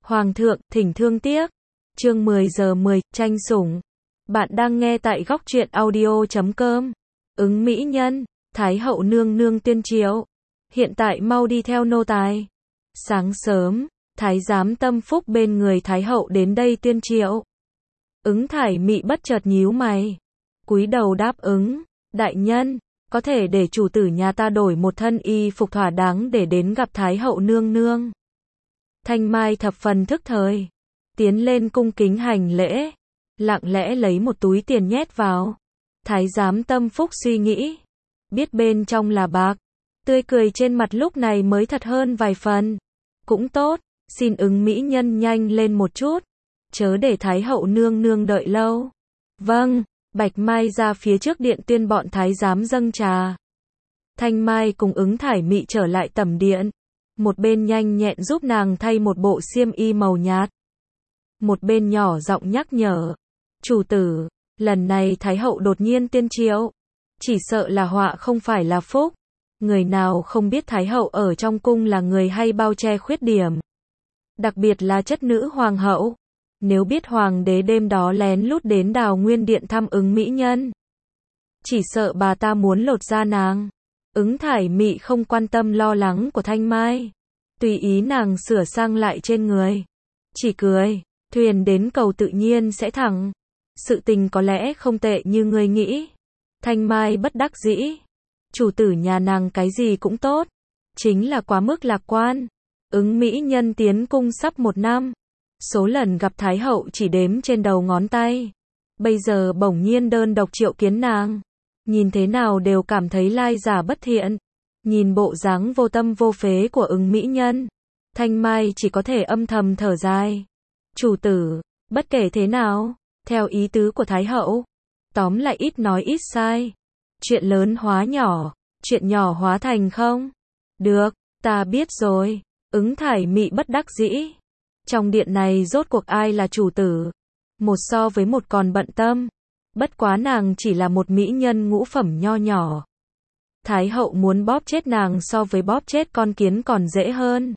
Hoàng thượng, thỉnh thương tiếc. Chương 10 giờ 10, tranh sủng. Bạn đang nghe tại góc truyện audio.com. Ứng mỹ nhân, Thái hậu nương nương tuyên triệu. Hiện tại mau đi theo nô tài. Sáng sớm, Thái giám Tâm Phúc bên người Thái hậu đến đây tuyên triệu. Ứng Thải Mị bất chợt nhíu mày, cúi đầu đáp ứng. Đại nhân, có thể để chủ tử nhà ta đổi một thân y phục thỏa đáng để đến gặp Thái hậu nương nương. Thanh Mai thập phần thức thời, tiến lên cung kính hành lễ, lặng lẽ lấy một túi tiền nhét vào. Thái giám Tâm Phúc suy nghĩ, biết bên trong là bạc, tươi cười trên mặt lúc này mới thật hơn vài phần. Cũng tốt, xin Ứng mỹ nhân nhanh lên một chút, chớ để Thái hậu nương nương đợi lâu. Vâng. Bạch Mai ra phía trước điện tuyên bọn thái giám dâng trà. Thanh Mai cùng Ứng Thải Mị trở lại tẩm điện. Một bên nhanh nhẹn giúp nàng thay một bộ xiêm y màu nhạt. Một bên nhỏ giọng nhắc nhở. Chủ tử, lần này Thái hậu đột nhiên tuyên triệu. Chỉ sợ là họa không phải là phúc. Người nào không biết Thái hậu ở trong cung là người hay bao che khuyết điểm. Đặc biệt là chất nữ hoàng hậu. Nếu biết hoàng đế đêm đó lén lút đến Đào Nguyên Điện thăm Ứng mỹ nhân, chỉ sợ bà ta muốn lột da nàng. Ứng Thải Mị không quan tâm lo lắng của Thanh Mai, tùy ý nàng sửa sang lại trên người, chỉ cười, thuyền đến cầu tự nhiên sẽ thẳng. Sự tình có lẽ không tệ như ngươi nghĩ. Thanh Mai bất đắc dĩ, chủ tử nhà nàng cái gì cũng tốt, chính là quá mức lạc quan. Ứng mỹ nhân tiến cung sắp 1 năm. Số lần gặp Thái hậu chỉ đếm trên đầu ngón tay. Bây giờ bỗng nhiên đơn độc triệu kiến nàng. Nhìn thế nào đều cảm thấy lai giả bất thiện. Nhìn bộ dáng vô tâm vô phế của Ứng mỹ nhân, Thanh Mai chỉ có thể âm thầm thở dài. Chủ tử, bất kể thế nào, theo ý tứ của Thái hậu, tóm lại ít nói ít sai. Chuyện lớn hóa nhỏ, chuyện nhỏ hóa thành không. Được, ta biết rồi. Ứng Thải Mị bất đắc dĩ. Trong điện này rốt cuộc ai là chủ tử? Một so với một còn bận tâm. Bất quá nàng chỉ là một mỹ nhân ngũ phẩm nho nhỏ. Thái hậu muốn bóp chết nàng so với bóp chết con kiến còn dễ hơn.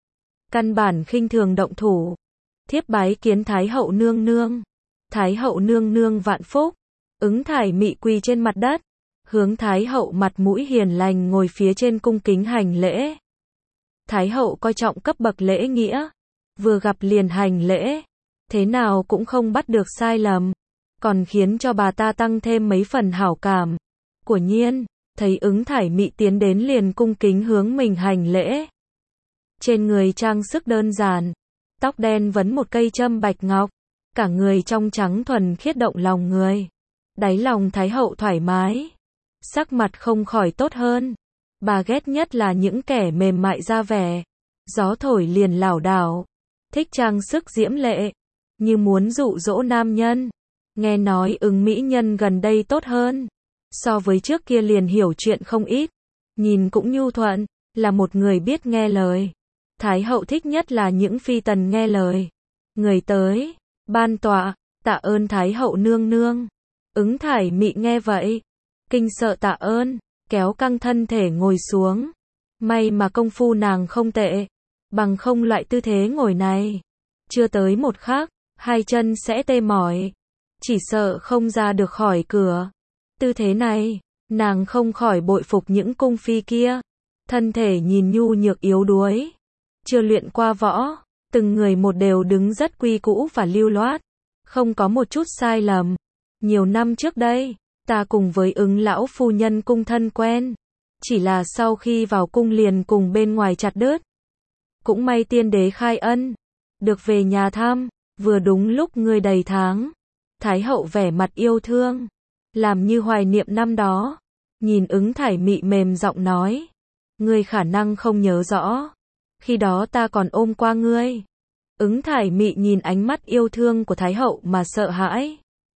Căn bản khinh thường động thủ. Thiếp bái kiến Thái hậu nương nương. Thái hậu nương nương vạn phúc. Ứng Thải Mị quỳ trên mặt đất, hướng Thái hậu mặt mũi hiền lành ngồi phía trên cung kính hành lễ. Thái hậu coi trọng cấp bậc lễ nghĩa, vừa gặp liền hành lễ, thế nào cũng không bắt được sai lầm, còn khiến cho bà ta tăng thêm mấy phần hảo cảm. Quả nhiên, thấy Ứng Thải Mị tiến đến liền cung kính hướng mình hành lễ. Trên người trang sức đơn giản, tóc đen vấn một cây châm bạch ngọc, cả người trong trắng thuần khiết động lòng người. Đáy lòng Thái hậu thoải mái, sắc mặt không khỏi tốt hơn. Bà ghét nhất là những kẻ mềm mại ra vẻ, gió thổi liền lảo đảo, thích trang sức diễm lệ, như muốn dụ dỗ nam nhân. Nghe nói Ứng mỹ nhân gần đây tốt hơn, so với trước kia liền hiểu chuyện không ít, nhìn cũng nhu thuận, là một người biết nghe lời. Thái hậu thích nhất là những phi tần nghe lời. Người tới, ban tọa, tạ ơn Thái hậu nương nương. Ứng Thải Mị nghe vậy, kinh sợ tạ ơn, kéo căng thân thể ngồi xuống. May mà công phu nàng không tệ, bằng không loại tư thế ngồi này, chưa tới một khắc, hai chân sẽ tê mỏi, chỉ sợ không ra được khỏi cửa. Tư thế này, nàng không khỏi bội phục những cung phi kia, thân thể nhìn nhu nhược yếu đuối, chưa luyện qua võ, từng người một đều đứng rất quy cũ và lưu loát, không có một chút sai lầm. Nhiều năm trước đây, ta cùng với Ứng lão phu nhân cung thân quen, chỉ là sau khi vào cung liền cùng bên ngoài chặt đứt. Cũng may tiên đế khai ân, được về nhà thăm, vừa đúng lúc ngươi đầy tháng. Thái hậu vẻ mặt yêu thương, làm như hoài niệm năm đó. Nhìn Ứng Thải Mị mềm giọng nói, ngươi khả năng không nhớ rõ, khi đó ta còn ôm qua ngươi. Ứng Thải Mị nhìn ánh mắt yêu thương của Thái hậu mà sợ hãi.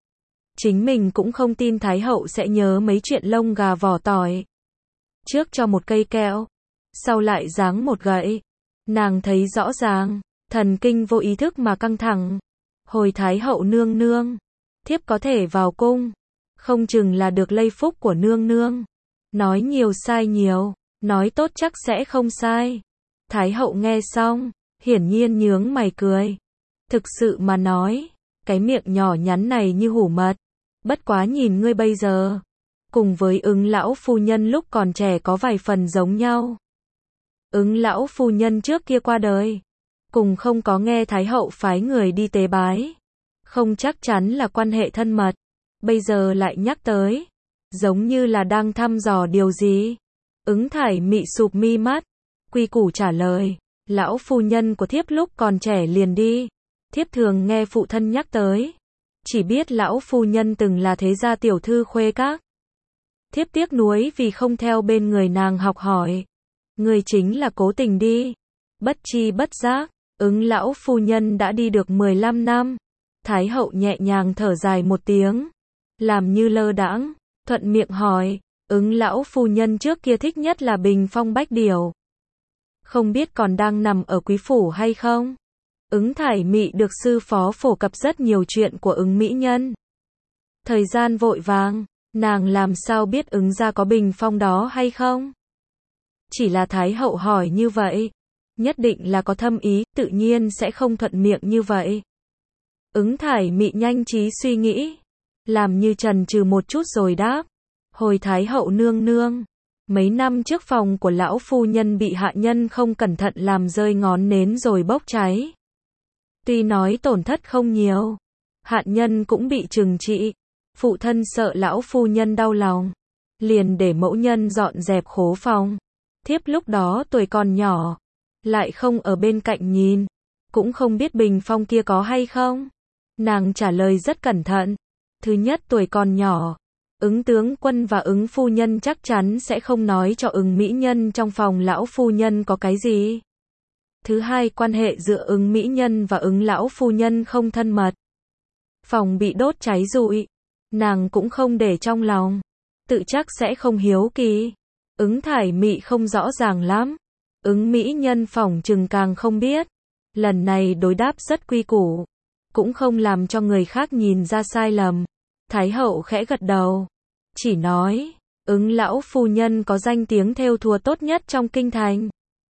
Chính mình cũng không tin Thái hậu sẽ nhớ mấy chuyện lông gà vỏ tỏi. Trước cho một cây kẹo, sau lại giáng một gậy. Nàng thấy rõ ràng, thần kinh vô ý thức mà căng thẳng. Hồi Thái hậu nương nương, thiếp có thể vào cung, không chừng là được lây phúc của nương nương. Nói nhiều sai nhiều, nói tốt chắc sẽ không sai. Thái hậu nghe xong, hiển nhiên nhướng mày cười. Thực sự mà nói, cái miệng nhỏ nhắn này như hủ mật. Bất quá nhìn ngươi bây giờ, cùng với Ứng lão phu nhân lúc còn trẻ có vài phần giống nhau. Ứng lão phu nhân trước kia qua đời, cùng không có nghe Thái hậu phái người đi tế bái, không chắc chắn là quan hệ thân mật. Bây giờ lại nhắc tới, giống như là đang thăm dò điều gì. Ứng Thải Mị sụp mi mắt, quy củ trả lời, lão phu nhân của thiếp lúc còn trẻ liền đi. Thiếp thường nghe phụ thân nhắc tới, chỉ biết lão phu nhân từng là thế gia tiểu thư khuê các. Thiếp tiếc nuối vì không theo bên người nàng học hỏi. Người chính là cố tình đi. Bất chi bất giác, Ứng lão phu nhân đã đi được 15 năm. Thái hậu nhẹ nhàng thở dài một tiếng, làm như lơ đãng, thuận miệng hỏi, Ứng lão phu nhân trước kia thích nhất là Bình Phong Bách Điểu. Không biết còn đang nằm ở quý phủ hay không? Ứng Thải Mị được sư phó phổ cập rất nhiều chuyện của Ứng mỹ nhân. Thời gian vội vàng, nàng làm sao biết Ứng gia có bình phong đó hay không? Chỉ là Thái hậu hỏi như vậy, nhất định là có thâm ý, tự nhiên sẽ không thuận miệng như vậy. Ứng Thải Mị nhanh trí suy nghĩ, làm như chần chừ một chút rồi đáp, hồi Thái hậu nương nương, mấy năm trước phòng của lão phu nhân bị hạ nhân không cẩn thận làm rơi ngón nến rồi bốc cháy. Tuy nói tổn thất không nhiều, hạ nhân cũng bị trừng trị, phụ thân sợ lão phu nhân đau lòng, liền để mẫu nhân dọn dẹp khố phòng. Thiếp lúc đó tuổi còn nhỏ, lại không ở bên cạnh nhìn, cũng không biết bình phong kia có hay không. Nàng trả lời rất cẩn thận. Thứ nhất, tuổi còn nhỏ, Ứng tướng quân và Ứng phu nhân chắc chắn sẽ không nói cho Ứng mỹ nhân trong phòng lão phu nhân có cái gì. Thứ hai, quan hệ giữa Ứng mỹ nhân và Ứng lão phu nhân không thân mật. Phòng bị đốt cháy rụi, nàng cũng không để trong lòng, tự chắc sẽ không hiếu kỳ. Ứng Thải Mị không rõ ràng lắm, Ứng mỹ nhân phỏng chừng càng không biết. Lần này đối đáp rất quy củ, cũng không làm cho người khác nhìn ra sai lầm. Thái hậu khẽ gật đầu, chỉ nói, Ứng lão phu nhân có danh tiếng thêu thùa tốt nhất trong kinh thành.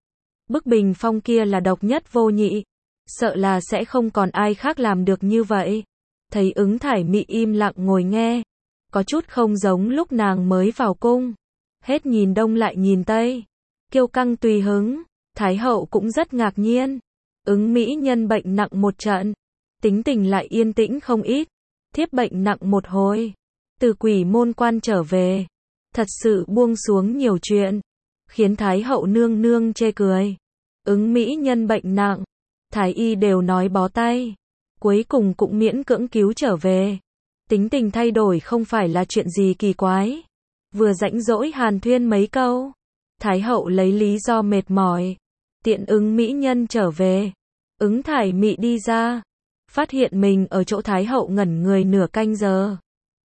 Bức bình phong kia là độc nhất vô nhị, sợ là sẽ không còn ai khác làm được như vậy. Thấy Ứng Thải Mị im lặng ngồi nghe, có chút không giống lúc nàng mới vào cung, hết nhìn đông lại nhìn tây, kiêu căng tùy hứng. Thái hậu cũng rất ngạc nhiên, Ứng mỹ nhân bệnh nặng một trận, tính tình lại yên tĩnh không ít. Thiếp bệnh nặng một hồi, từ Quỷ Môn Quan trở về, thật sự buông xuống nhiều chuyện, khiến Thái hậu nương nương chê cười. Ứng mỹ nhân bệnh nặng, Thái y đều nói bó tay, cuối cùng cũng miễn cưỡng cứu trở về. Tính tình thay đổi không phải là chuyện gì kỳ quái. Vừa rãnh rỗi hàn thuyên mấy câu, Thái hậu lấy lý do mệt mỏi, tiện Ứng mỹ nhân trở về. Ứng Thải Mị đi ra, phát hiện mình ở chỗ Thái hậu ngẩn người nửa canh giờ.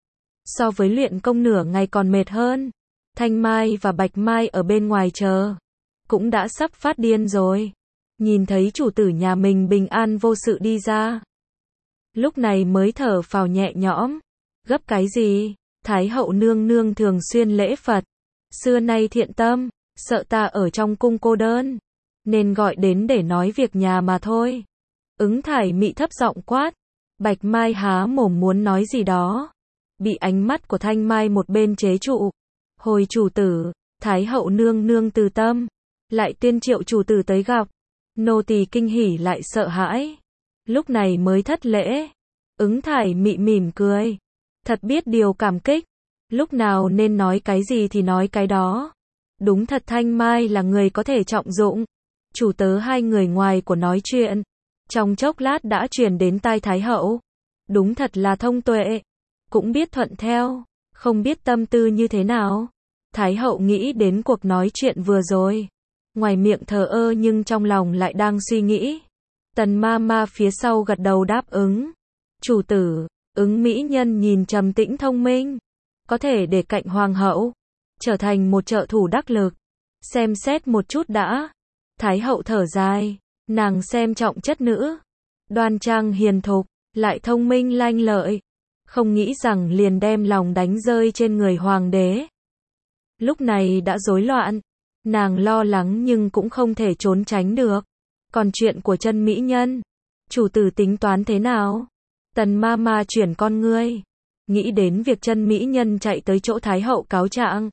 So với luyện công nửa ngày còn mệt hơn. Thanh Mai và Bạch Mai ở bên ngoài chờ, cũng đã sắp phát điên rồi. Nhìn thấy chủ tử nhà mình bình an vô sự đi ra, lúc này mới thở phào nhẹ nhõm. Gấp cái gì? Thái hậu nương nương thường xuyên lễ Phật, xưa nay thiện tâm, sợ ta ở trong cung cô đơn, nên gọi đến để nói việc nhà mà thôi. Ứng Thải Mị thấp giọng quát. Bạch Mai há mồm muốn nói gì đó, bị ánh mắt của Thanh Mai một bên chế trụ. Hồi chủ tử, Thái hậu nương nương từ tâm, lại tuyên triệu chủ tử tới gặp. Nô tỳ kinh hỉ lại sợ hãi, lúc này mới thất lễ. Ứng Thải Mị mỉm cười, thật biết điều cảm kích, lúc nào nên nói cái gì thì nói cái đó. Đúng thật Thanh Mai là người có thể trọng dụng. Chủ tớ hai người ngoài của nói chuyện, trong chốc lát đã truyền đến tai Thái hậu. Đúng thật là thông tuệ, cũng biết thuận theo, không biết tâm tư như thế nào. Thái hậu nghĩ đến cuộc nói chuyện vừa rồi, ngoài miệng thờ ơ nhưng trong lòng lại đang suy nghĩ. Tần ma ma phía sau gật đầu đáp ứng. Chủ tử, Ứng mỹ nhân nhìn trầm tĩnh thông minh, có thể để cạnh hoàng hậu, trở thành một trợ thủ đắc lực. Xem xét một chút đã. Thái hậu thở dài, nàng xem trọng chất nữ, đoan trang hiền thục, lại thông minh lanh lợi, không nghĩ rằng liền đem lòng đánh rơi trên người hoàng đế. Lúc này đã rối loạn, nàng lo lắng nhưng cũng không thể trốn tránh được. Còn chuyện của chân mỹ nhân, chủ tử tính toán thế nào? Tần ma ma chuyển con ngươi, nghĩ đến việc chân mỹ nhân chạy tới chỗ Thái hậu cáo trạng.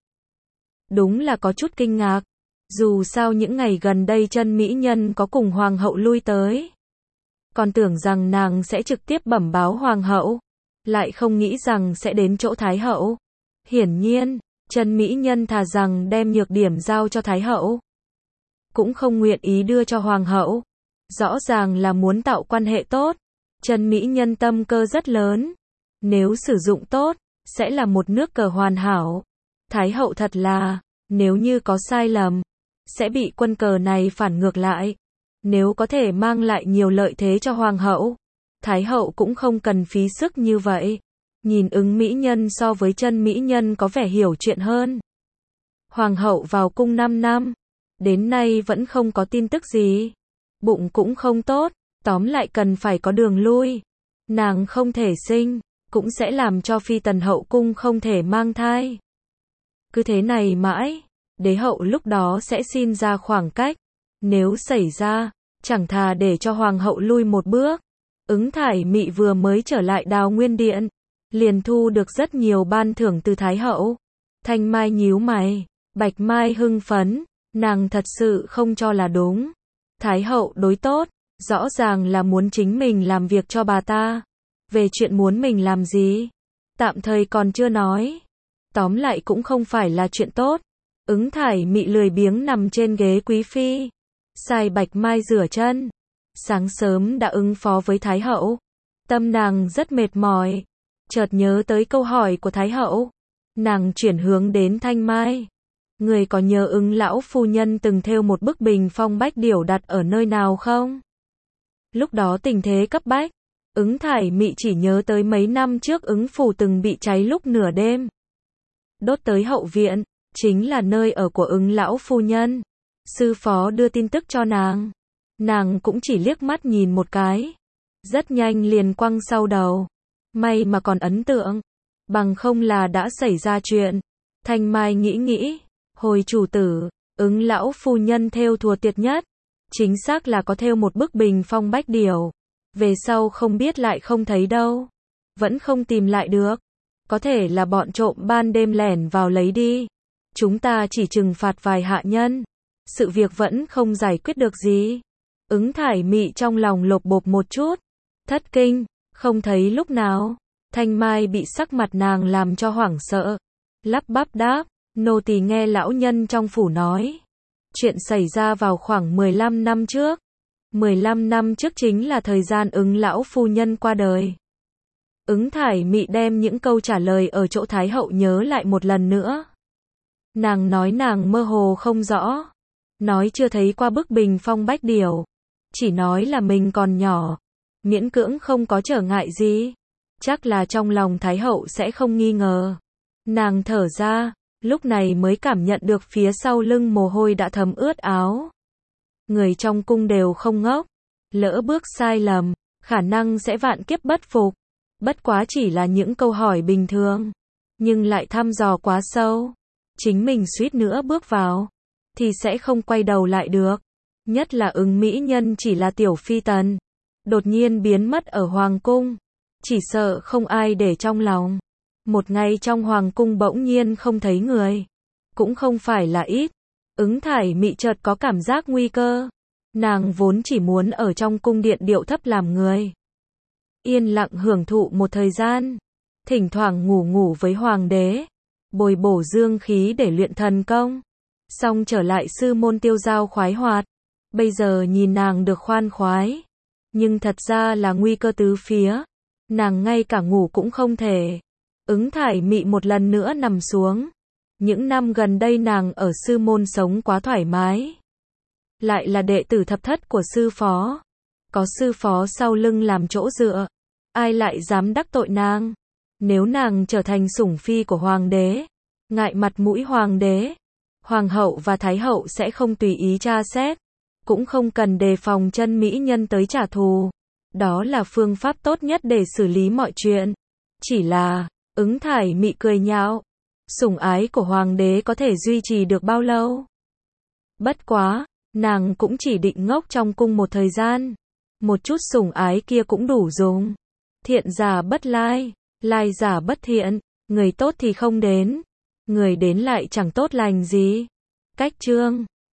Đúng là có chút kinh ngạc. Dù sao những ngày gần đây chân mỹ nhân có cùng hoàng hậu lui tới. Còn tưởng rằng nàng sẽ trực tiếp bẩm báo hoàng hậu. Lại không nghĩ rằng sẽ đến chỗ Thái hậu. Hiển nhiên, chân mỹ nhân thà rằng đem nhược điểm giao cho Thái hậu. Cũng không nguyện ý đưa cho hoàng hậu. Rõ ràng là muốn tạo quan hệ tốt. Chân mỹ nhân tâm cơ rất lớn. Nếu sử dụng tốt, sẽ là một nước cờ hoàn hảo. Thái hậu thật là, nếu như có sai lầm, sẽ bị quân cờ này phản ngược lại. Nếu có thể mang lại nhiều lợi thế cho hoàng hậu, Thái hậu cũng không cần phí sức như vậy. Nhìn Ứng mỹ nhân so với chân mỹ nhân có vẻ hiểu chuyện hơn. Hoàng hậu vào cung 5 năm, đến nay vẫn không có tin tức gì. Bụng cũng không tốt, tóm lại cần phải có đường lui. Nàng không thể sinh, cũng sẽ làm cho phi tần hậu cung không thể mang thai. Cứ thế này mãi, đế hậu lúc đó sẽ xin ra khoảng cách. Nếu xảy ra, chẳng thà để cho hoàng hậu lui một bước. Ứng Thải Mị vừa mới trở lại Đào Nguyên Điện, liền thu được rất nhiều ban thưởng từ Thái hậu. Thanh Mai nhíu mày, Bạch Mai hưng phấn, nàng thật sự không cho là đúng. Thái hậu đối tốt, rõ ràng là muốn chính mình làm việc cho bà ta. Về chuyện muốn mình làm gì, tạm thời còn chưa nói. Tóm lại cũng không phải là chuyện tốt. Ứng Thải Mị lười biếng nằm trên ghế quý phi, sai Bạch Mai rửa chân. Sáng sớm đã ứng phó với Thái hậu. Tâm nàng rất mệt mỏi. Chợt nhớ tới câu hỏi của Thái hậu. Nàng chuyển hướng đến Thanh Mai. Người có nhớ Ứng lão phu nhân từng thêu một bức bình phong bách điểu đặt ở nơi nào không? Lúc đó tình thế cấp bách. Ứng Thải Mị chỉ nhớ tới mấy năm trước Ứng phủ từng bị cháy lúc nửa đêm. Đốt tới hậu viện, chính là nơi ở của Ứng lão phu nhân. Sư phó đưa tin tức cho nàng. Nàng cũng chỉ liếc mắt nhìn một cái. Rất nhanh liền quăng sau đầu. May mà còn ấn tượng. Bằng không là đã xảy ra chuyện. Thanh Mai nghĩ. Hồi chủ tử, Ứng lão phu nhân thêu thùa tuyệt nhất. Chính xác là có thêu một bức bình phong bách điểu. Về sau không biết lại không thấy đâu. Vẫn không tìm lại được. Có thể là bọn trộm ban đêm lẻn vào lấy đi. Chúng ta chỉ trừng phạt vài hạ nhân. Sự việc vẫn không giải quyết được gì. Ứng Thải Mị trong lòng lột bột một chút. Thất kinh, không thấy lúc nào. Thanh Mai bị sắc mặt nàng làm cho hoảng sợ. Lắp bắp đáp, nô tỳ nghe lão nhân trong phủ nói. Chuyện xảy ra vào khoảng 15 năm trước. 15 năm trước chính là thời gian Ứng lão phu nhân qua đời. Ứng Thải Mị đem những câu trả lời ở chỗ Thái hậu nhớ lại một lần nữa. Nàng nói nàng mơ hồ không rõ. Nói chưa thấy qua bức bình phong bách điểu. Chỉ nói là mình còn nhỏ. Miễn cưỡng không có trở ngại gì. Chắc là trong lòng Thái hậu sẽ không nghi ngờ. Nàng thở ra, lúc này mới cảm nhận được phía sau lưng mồ hôi đã thấm ướt áo. Người trong cung đều không ngốc. Lỡ bước sai lầm, khả năng sẽ vạn kiếp bất phục. Bất quá chỉ là những câu hỏi bình thường. Nhưng lại thăm dò quá sâu. Chính mình suýt nữa bước vào. Thì sẽ không quay đầu lại được. Nhất là Ứng mỹ nhân chỉ là tiểu phi tần. Đột nhiên biến mất ở hoàng cung. Chỉ sợ không ai để trong lòng. Một ngày trong hoàng cung bỗng nhiên không thấy người. Cũng không phải là ít. Ứng Thải Mị chợt có cảm giác nguy cơ. Nàng vốn chỉ muốn ở trong cung điện điệu thấp làm người. Yên lặng hưởng thụ một thời gian. Thỉnh thoảng ngủ với hoàng đế. Bồi bổ dương khí để luyện thần công. Xong trở lại sư môn tiêu dao khoái hoạt. Bây giờ nhìn nàng được khoan khoái. Nhưng thật ra là nguy cơ tứ phía. Nàng ngay cả ngủ cũng không thể. Ứng Thải Mị một lần nữa nằm xuống. Những năm gần đây nàng ở sư môn sống quá thoải mái. Lại là đệ tử thập thất của sư phó. Có sư phó sau lưng làm chỗ dựa. Ai lại dám đắc tội nàng. Nếu nàng trở thành sủng phi của hoàng đế. Ngại mặt mũi hoàng đế. Hoàng hậu và thái hậu sẽ không tùy ý tra xét. Cũng không cần đề phòng chân mỹ nhân tới trả thù. Đó là phương pháp tốt nhất để xử lý mọi chuyện. Chỉ là, Ứng Thải Mị cười nhạo. Sủng ái của hoàng đế có thể duy trì được bao lâu? Bất quá, Nàng cũng chỉ định ngốc trong cung một thời gian. Một chút sủng ái kia cũng đủ dùng. Thiện giả bất lai, lai giả bất thiện, người tốt thì không đến, người đến lại chẳng tốt lành gì. Cách chương